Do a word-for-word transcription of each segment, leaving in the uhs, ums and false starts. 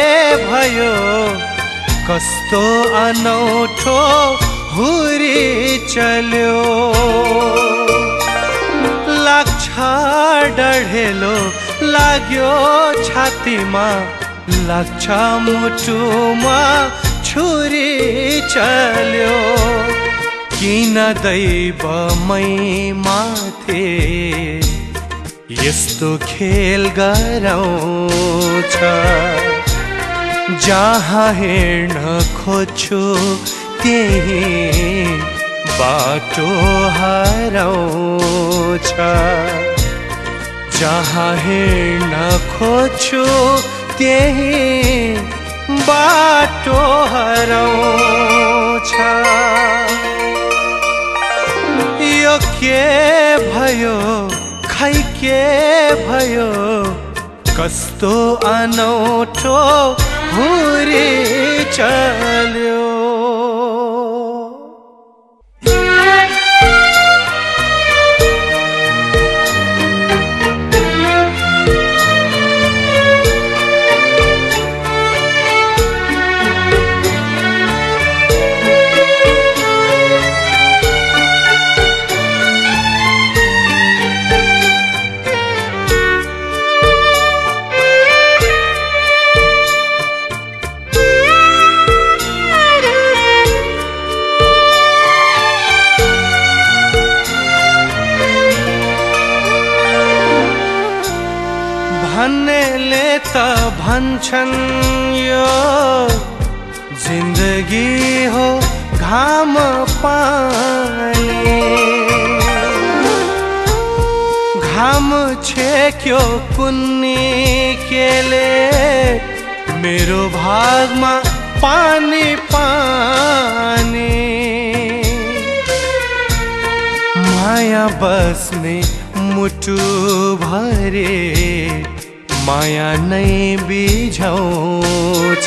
भयो कस्तो अनौठो हुरी चल्यो लाग्छ डढेलो लाग्यो छातीमा लाग्छ मुटुमा छुरी चल्यो किन दैवमै माथे यस्तो खेल गराउँछ जहाँ हेर्न खोज्छु त्यही बाटो हराउँछ जहाँ हेर्न खोज्छु त्यही बाटो हराउँछ यो के भयो खै के भयो कस्तो अनौठो हुरी चल्यो भन्नेले त भन्छन् यो जिन्दगी हो घाम पानी घाम छेक्यो कुन्नी केले मेरो भागमा पानी पानी माया बस्ने मुटु भरे माया नै बिझाउँछ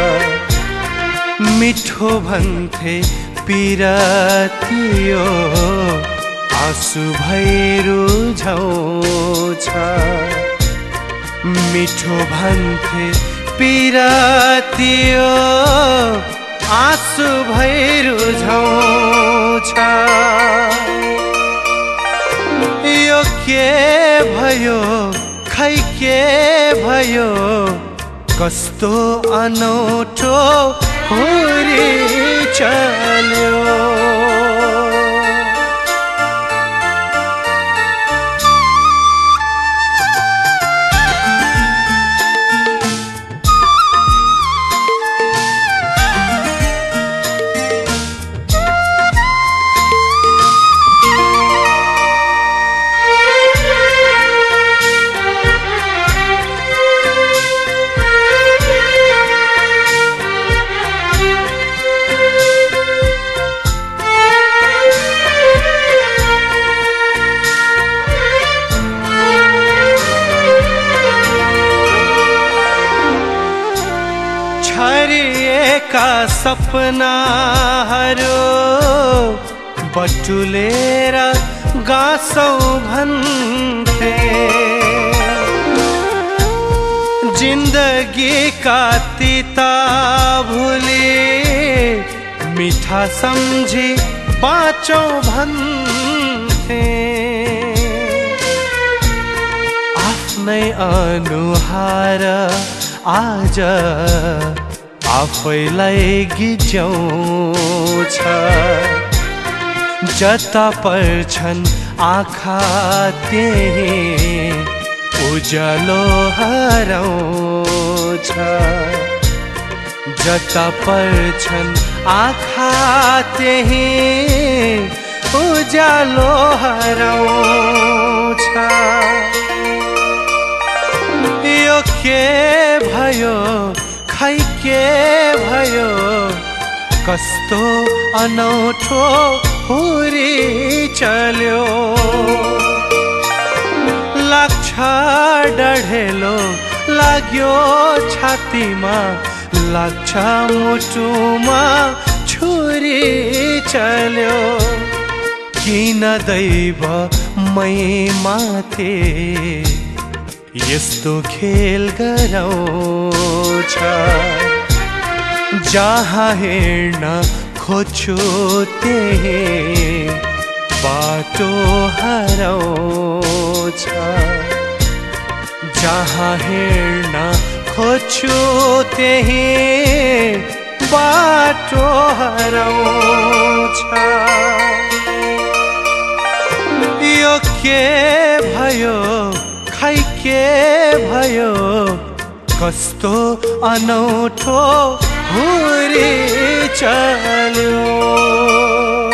मिठो भन्थे पिरतियो आँसु भई रुझाउँछ मिठो भन्थे पिरतियो आँसु भई रुझाउँछ यो के भयो खै के भयो कस्तो अनौठो हुरी चल्यो छरिएका सपनाहरू बटुलेर गाँसौँ भन्थे जिन्दगीका तिता भुली मिठा सम्झी बाँचौँ भन्थे आफ्नै अनुहार आज आफैलाई गिज्याउँछ जता पर्छन् आँखा त्यही उज्यालो हराउँछ जता पर्छन् आँखा त्यही उज्यालो हराउँछ यो के भयो खै के भयो कस्तो अनौठो हुरी चल्यो लाग्छ डढेलो लाग्यो छातीमा लाग्छ मुटुमा छुरी चल्यो किन दैव मै माथे यस्तो खेल गराउँछ। जहाँ हेर्न खोज्छु त्यही बाटो हराउँछ जहाँ हेर्न खोज्छु त्यही बाटो हराउँछ यो के भयो खै के भयो कस्तो अनौठो हुरी चल्यो